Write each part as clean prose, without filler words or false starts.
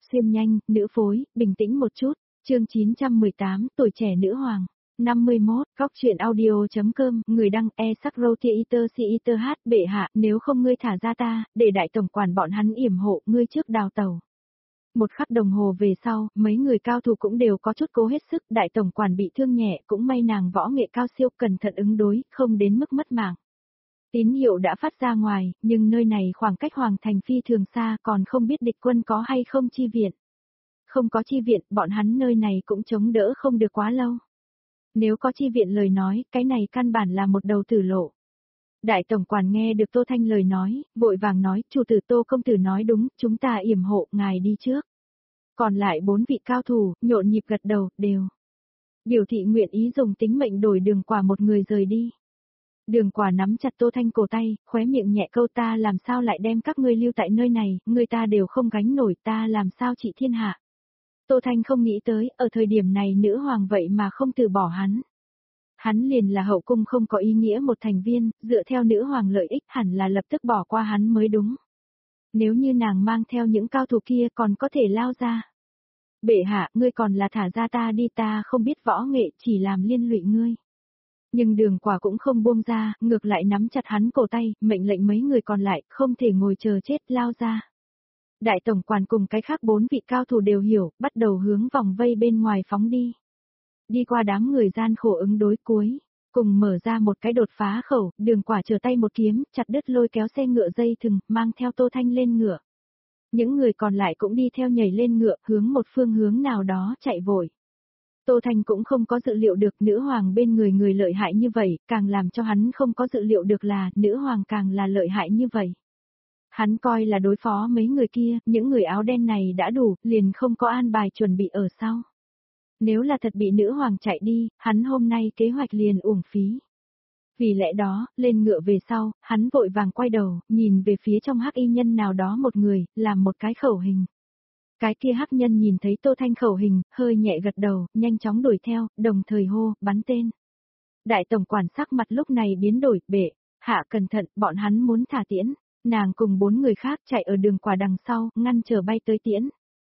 xuyên nhanh, nữ phối, bình tĩnh một chút. Chương 918, tuổi trẻ nữ hoàng. 51, góc truyện audio.com, người đăng e-sắc-rô-thi-iter si-iter hát bệ hạ, nếu không ngươi thả ra ta, để đại tổng quản bọn hắn yểm hộ, ngươi trước đào tàu. Một khắc đồng hồ về sau, mấy người cao thủ cũng đều có chút cố hết sức, đại tổng quản bị thương nhẹ, cũng may nàng võ nghệ cao siêu, cẩn thận ứng đối, không đến mức mất mạng. Tín hiệu đã phát ra ngoài, nhưng nơi này khoảng cách hoàng thành phi thường xa, còn không biết địch quân có hay không chi viện. Không có chi viện, bọn hắn nơi này cũng chống đỡ không được quá lâu. Nếu có chi viện lời nói, cái này căn bản là một đầu tử lộ. Đại tổng quản nghe được Tô Thanh lời nói, vội vàng nói, chủ tử Tô công tử nói đúng, chúng ta yểm hộ, ngài đi trước. Còn lại 4 vị cao thủ, nhộn nhịp gật đầu, đều. Biểu thị nguyện ý dùng tính mệnh đổi Đường Quả một người rời đi. Đường Quả nắm chặt Tô Thanh cổ tay, khóe miệng nhẹ câu ta làm sao lại đem các ngươi lưu tại nơi này, người ta đều không gánh nổi ta làm sao trị thiên hạ. Tô Thanh không nghĩ tới, ở thời điểm này nữ hoàng vậy mà không từ bỏ hắn. Hắn liền là hậu cung không có ý nghĩa một thành viên, dựa theo nữ hoàng lợi ích hẳn là lập tức bỏ qua hắn mới đúng. Nếu như nàng mang theo những cao thủ kia còn có thể lao ra. Bệ hạ, ngươi còn là thả ra ta đi, ta không biết võ nghệ, chỉ làm liên lụy ngươi. Nhưng Đường Quả cũng không buông ra, ngược lại nắm chặt hắn cổ tay, mệnh lệnh mấy người còn lại, không thể ngồi chờ chết, lao ra. Đại tổng quản cùng cái khác 4 vị cao thủ đều hiểu, bắt đầu hướng vòng vây bên ngoài phóng đi. Đi qua đám người gian khổ ứng đối cuối, cùng mở ra một cái đột phá khẩu, Đường Quả trở tay một kiếm, chặt đứt lôi kéo xe ngựa dây thừng, mang theo Tô Thanh lên ngựa. Những người còn lại cũng đi theo nhảy lên ngựa, hướng một phương hướng nào đó chạy vội. Tô Thanh cũng không có dự liệu được nữ hoàng bên người lợi hại như vậy, càng làm cho hắn không có dự liệu được là nữ hoàng càng là lợi hại như vậy. Hắn coi là đối phó mấy người kia, những người áo đen này đã đủ, liền không có an bài chuẩn bị ở sau. Nếu là thật bị nữ hoàng chạy đi, hắn hôm nay kế hoạch liền uổng phí. Vì lẽ đó, lên ngựa về sau, hắn vội vàng quay đầu, nhìn về phía trong hắc y nhân nào đó một người, làm một cái khẩu hình. Cái kia hắc nhân nhìn thấy Tô Thanh khẩu hình, hơi nhẹ gật đầu, nhanh chóng đuổi theo, đồng thời hô, bắn tên. Đại tổng quản sắc mặt lúc này biến đổi, bệ, hạ cẩn thận, bọn hắn muốn thả tiễn. Nàng cùng 4 người khác chạy ở Đường Quả đằng sau, ngăn trở bay tới tiễn.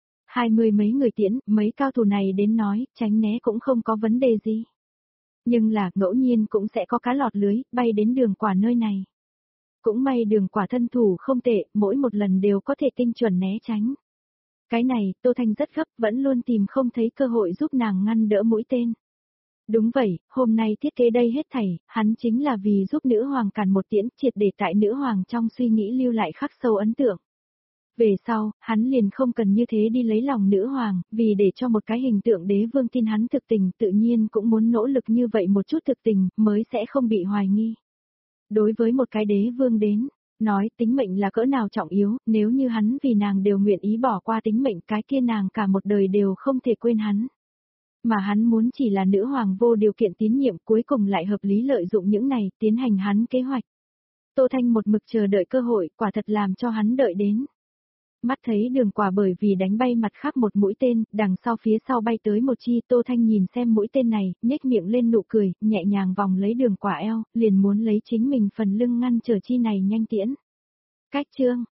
20 mấy người tiễn, mấy cao thủ này đến nói, tránh né cũng không có vấn đề gì. Nhưng là, ngẫu nhiên cũng sẽ có cá lọt lưới, bay đến Đường Quả nơi này. Cũng may Đường Quả thân thủ không tệ, mỗi một lần đều có thể tinh chuẩn né tránh. Cái này, Tô Thanh rất gấp, vẫn luôn tìm không thấy cơ hội giúp nàng ngăn đỡ mũi tên. Đúng vậy, hôm nay thiết kế đây hết thảy, hắn chính là vì giúp nữ hoàng cản một tiễn, triệt để tại nữ hoàng trong suy nghĩ lưu lại khắc sâu ấn tượng. Về sau, hắn liền không cần như thế đi lấy lòng nữ hoàng, vì để cho một cái hình tượng đế vương tin hắn thực tình, tự nhiên cũng muốn nỗ lực như vậy một chút thực tình, mới sẽ không bị hoài nghi. Đối với một cái đế vương đến, nói tính mệnh là cỡ nào trọng yếu, nếu như hắn vì nàng đều nguyện ý bỏ qua tính mệnh, cái kia nàng cả một đời đều không thể quên hắn. Mà hắn muốn chỉ là nữ hoàng vô điều kiện tín nhiệm, cuối cùng lại hợp lý lợi dụng những này, tiến hành hắn kế hoạch. Tô Thanh một mực chờ đợi cơ hội, quả thật làm cho hắn đợi đến. Mắt thấy Đường Quả bởi vì đánh bay mặt khác một mũi tên, đằng sau phía sau bay tới một chi, Tô Thanh nhìn xem mũi tên này, nhếch miệng lên nụ cười, nhẹ nhàng vòng lấy Đường Quả eo, liền muốn lấy chính mình phần lưng ngăn trở chi này nhanh tiễn. Cách chương